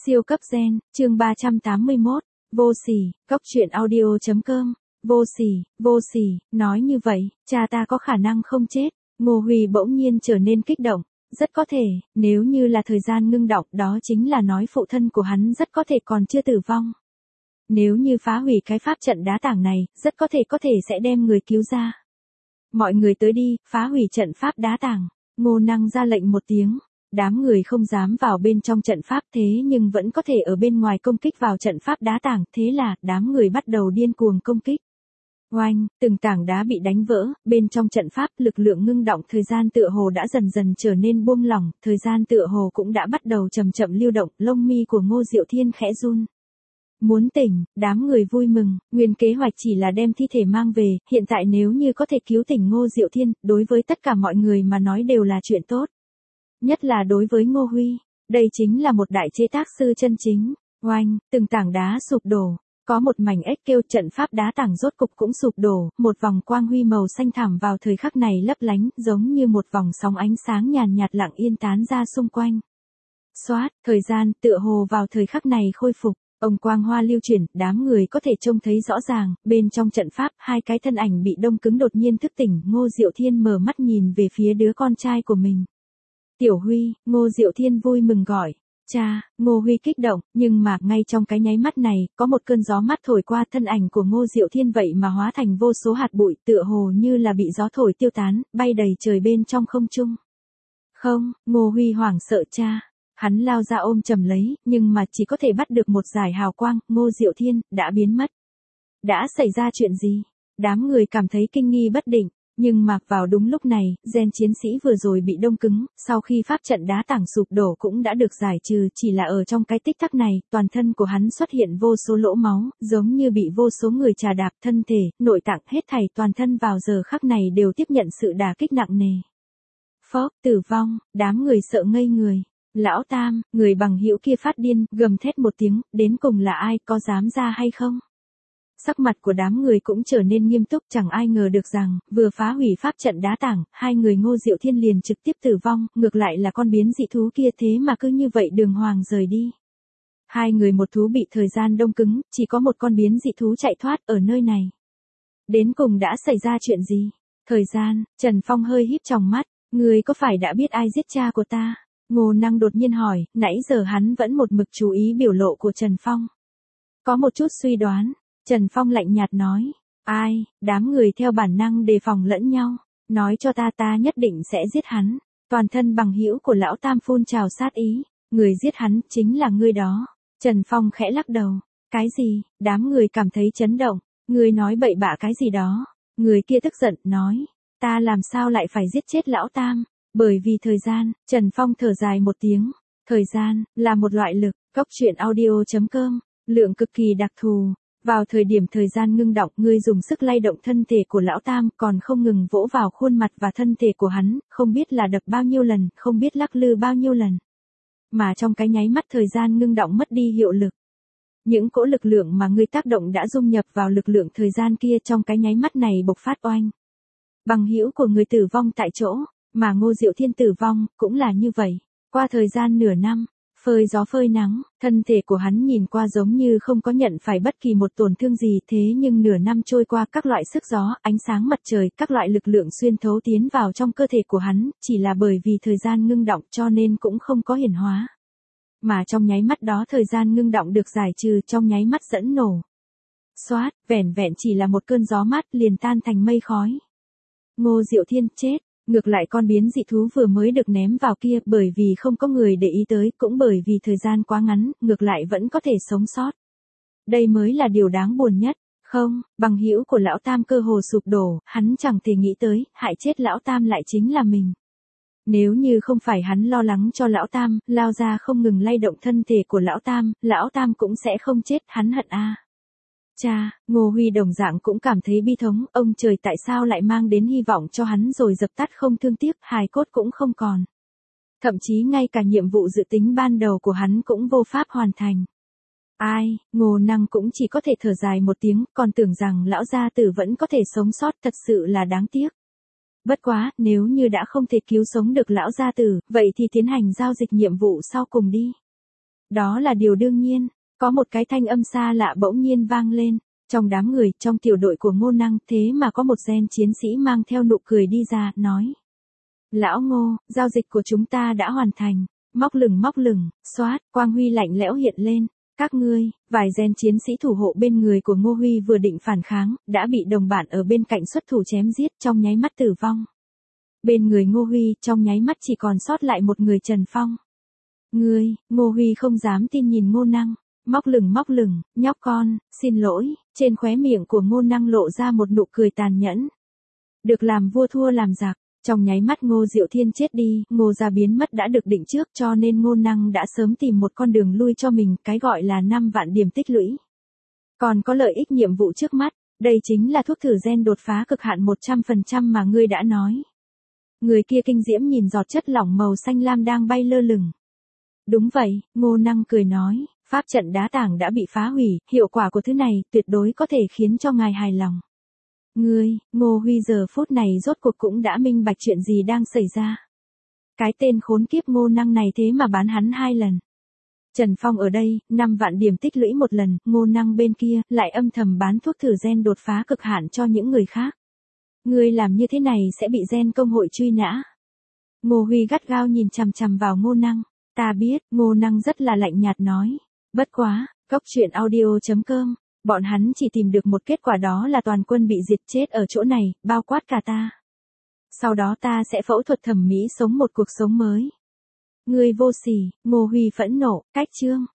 Siêu cấp gen, chương 381, vô sỉ, cốc truyện audio.com, vô sỉ, nói như vậy, cha ta có khả năng không chết. Ngô Huy bỗng nhiên trở nên kích động, rất có thể, nếu như là thời gian ngưng đọng đó chính là nói phụ thân của hắn rất có thể còn chưa tử vong. Nếu như phá hủy cái pháp trận đá tảng này, rất có thể sẽ đem người cứu ra. Mọi người tới đi, phá hủy trận pháp đá tảng. Ngô Năng ra lệnh một tiếng. Đám người không dám vào bên trong trận pháp thế nhưng vẫn có thể ở bên ngoài công kích vào trận pháp đá tảng, thế là đám người bắt đầu điên cuồng công kích. Oanh, từng tảng đá bị đánh vỡ, bên trong trận pháp lực lượng ngưng động thời gian tựa hồ đã dần dần trở nên buông lỏng, thời gian tựa hồ cũng đã bắt đầu chậm chậm lưu động, lông mi của Ngô Diệu Thiên khẽ run. Muốn tỉnh, đám người vui mừng, nguyên kế hoạch chỉ là đem thi thể mang về, hiện tại nếu như có thể cứu tỉnh Ngô Diệu Thiên, đối với tất cả mọi người mà nói đều là chuyện tốt. Nhất là đối với Ngô Huy, đây chính là một đại chế tác sư chân chính. Oanh, từng tảng đá sụp đổ, có một mảnh ếch kêu, trận pháp đá tảng rốt cục cũng sụp đổ, một vòng quang huy màu xanh thẳm vào thời khắc này lấp lánh, giống như một vòng sóng ánh sáng nhàn nhạt lặng yên tán ra xung quanh. Xoát, thời gian tựa hồ vào thời khắc này khôi phục. Ông quang hoa lưu chuyển, đám người có thể trông thấy rõ ràng, bên trong trận pháp, hai cái thân ảnh bị đông cứng đột nhiên thức tỉnh, Ngô Diệu Thiên mở mắt nhìn về phía đứa con trai của mình. Tiểu Huy, Ngô Diệu Thiên vui mừng gọi. Cha, Ngô Huy kích động, nhưng mà ngay trong cái nháy mắt này, có một cơn gió mát thổi qua, thân ảnh của Ngô Diệu Thiên vậy mà hóa thành vô số hạt bụi, tựa hồ như là bị gió thổi tiêu tán, bay đầy trời bên trong không trung. Không, Ngô Huy hoảng sợ cha. Hắn lao ra ôm chầm lấy, nhưng mà chỉ có thể bắt được một dải hào quang, Ngô Diệu Thiên, đã biến mất. Đã xảy ra chuyện gì? Đám người cảm thấy kinh nghi bất định, nhưng mà vào đúng lúc này, gen chiến sĩ vừa rồi bị đông cứng, sau khi pháp trận đá tảng sụp đổ cũng đã được giải trừ, chỉ là ở trong cái tích tắc này, toàn thân của hắn xuất hiện vô số lỗ máu, giống như bị vô số người trà đạp, thân thể, nội tạng, hết thảy toàn thân vào giờ khắc này đều tiếp nhận sự đả kích nặng nề. Phốc, tử vong, đám người sợ ngây người. Lão Tam, người bằng hữu kia phát điên, gầm thét một tiếng, đến cùng là ai, có dám ra hay không? Sắc mặt của đám người cũng trở nên nghiêm túc, chẳng ai ngờ được rằng, vừa phá hủy pháp trận đá tảng, hai người Ngô Diệu Thiên liền trực tiếp tử vong, ngược lại là con biến dị thú kia thế mà cứ như vậy đường hoàng rời đi. Hai người một thú bị thời gian đông cứng, chỉ có một con biến dị thú chạy thoát ở nơi này. Đến cùng đã xảy ra chuyện gì? Thời gian, Trần Phong hơi híp tròng mắt, người có phải đã biết ai giết cha của ta? Ngô Năng đột nhiên hỏi, nãy giờ hắn vẫn một mực chú ý biểu lộ của Trần Phong. Có một chút suy đoán, Trần Phong lạnh nhạt nói, ai, đám người theo bản năng đề phòng lẫn nhau, nói cho ta nhất định sẽ giết hắn. Toàn thân bằng hữu của lão Tam phun trào sát ý, người giết hắn chính là ngươi đó. Trần Phong khẽ lắc đầu, cái gì, đám người cảm thấy chấn động, ngươi nói bậy bạ cái gì đó. Người kia tức giận, nói, ta làm sao lại phải giết chết lão Tam. Bởi vì thời gian, Trần Phong thở dài một tiếng. Thời gian, là một loại lực, cốc truyện audio.com, lượng cực kỳ đặc thù. Vào thời điểm thời gian ngưng động, ngươi dùng sức lay động thân thể của lão Tam, còn không ngừng vỗ vào khuôn mặt và thân thể của hắn, không biết là đập bao nhiêu lần, không biết lắc lư bao nhiêu lần. Mà trong cái nháy mắt thời gian ngưng động mất đi hiệu lực. Những cỗ lực lượng mà ngươi tác động đã dung nhập vào lực lượng thời gian kia, trong cái nháy mắt này bộc phát oanh. Bằng hữu của người tử vong tại chỗ. Mà Ngô Diệu Thiên tử vong, cũng là như vậy. Qua thời gian nửa năm, phơi gió phơi nắng, thân thể của hắn nhìn qua giống như không có nhận phải bất kỳ một tổn thương gì, thế nhưng nửa năm trôi qua, các loại sức gió, ánh sáng mặt trời, các loại lực lượng xuyên thấu tiến vào trong cơ thể của hắn, chỉ là bởi vì thời gian ngưng động cho nên cũng không có hiển hóa. Mà trong nháy mắt đó thời gian ngưng động được giải trừ, trong nháy mắt dẫn nổ. Xoát, vẻn vẹn chỉ là một cơn gió mát liền tan thành mây khói. Ngô Diệu Thiên chết. Ngược lại con biến dị thú vừa mới được ném vào kia, bởi vì không có người để ý tới, cũng bởi vì thời gian quá ngắn, ngược lại vẫn có thể sống sót. Đây mới là điều đáng buồn nhất. Không, bằng hữu của lão Tam cơ hồ sụp đổ, hắn chẳng thể nghĩ tới, hại chết lão Tam lại chính là mình. Nếu như không phải hắn lo lắng cho lão Tam, lao ra không ngừng lay động thân thể của lão Tam cũng sẽ không chết, hắn hận a. Cha, Ngô Huy đồng dạng cũng cảm thấy bi thống, ông trời tại sao lại mang đến hy vọng cho hắn rồi dập tắt không thương tiếc, hài cốt cũng không còn. Thậm chí ngay cả nhiệm vụ dự tính ban đầu của hắn cũng vô pháp hoàn thành. Ai, Ngô Năng cũng chỉ có thể thở dài một tiếng, còn tưởng rằng lão gia tử vẫn có thể sống sót, thật sự là đáng tiếc. Bất quá, nếu như đã không thể cứu sống được lão gia tử, vậy thì tiến hành giao dịch nhiệm vụ sau cùng đi. Đó là điều đương nhiên. Có một cái thanh âm xa lạ bỗng nhiên vang lên. Trong đám người, trong tiểu đội của Ngô Năng, thế mà có một gen chiến sĩ mang theo nụ cười đi ra, nói. Lão Ngô, giao dịch của chúng ta đã hoàn thành. Móc lửng, xoát, quang huy lạnh lẽo hiện lên. Các ngươi, vài gen chiến sĩ thủ hộ bên người của Ngô Huy vừa định phản kháng, đã bị đồng bạn ở bên cạnh xuất thủ chém giết trong nháy mắt tử vong. Bên người Ngô Huy, trong nháy mắt chỉ còn sót lại một người Trần Phong. Ngươi, Ngô Huy không dám tin nhìn Ngô Năng. Móc lửng, nhóc con, xin lỗi, trên khóe miệng của Ngô Năng lộ ra một nụ cười tàn nhẫn. Được làm vua thua làm giặc, trong nháy mắt Ngô Diệu Thiên chết đi, Ngô gia biến mất đã được định trước cho nên Ngô Năng đã sớm tìm một con đường lui cho mình, cái gọi là 5 vạn điểm tích lũy. Còn có lợi ích nhiệm vụ trước mắt, đây chính là thuốc thử gen đột phá cực hạn 100% mà ngươi đã nói. Người kia kinh diễm nhìn giọt chất lỏng màu xanh lam đang bay lơ lửng. Đúng vậy, Ngô Năng cười nói, pháp trận đá tảng đã bị phá hủy, hiệu quả của thứ này tuyệt đối có thể khiến cho ngài hài lòng. Ngươi, Ngô Huy giờ phút này rốt cuộc cũng đã minh bạch chuyện gì đang xảy ra. Cái tên khốn kiếp Ngô Năng này thế mà bán hắn 2 lần. Trần Phong ở đây, 5 vạn điểm tích lũy một lần, Ngô Năng bên kia lại âm thầm bán thuốc thử gen đột phá cực hạn cho những người khác. Ngươi làm như thế này sẽ bị gen công hội truy nã. Ngô Huy gắt gao nhìn chằm chằm vào Ngô Năng. Ta biết, Ngô Năng rất là lạnh nhạt nói. Bất quá, coctruyện.audio.com, bọn hắn chỉ tìm được một kết quả, đó là toàn quân bị diệt chết ở chỗ này, bao quát cả ta. Sau đó ta sẽ phẫu thuật thẩm mỹ sống một cuộc sống mới. Ngươi vô sỉ, Ngô Huy phẫn nộ, cách chương.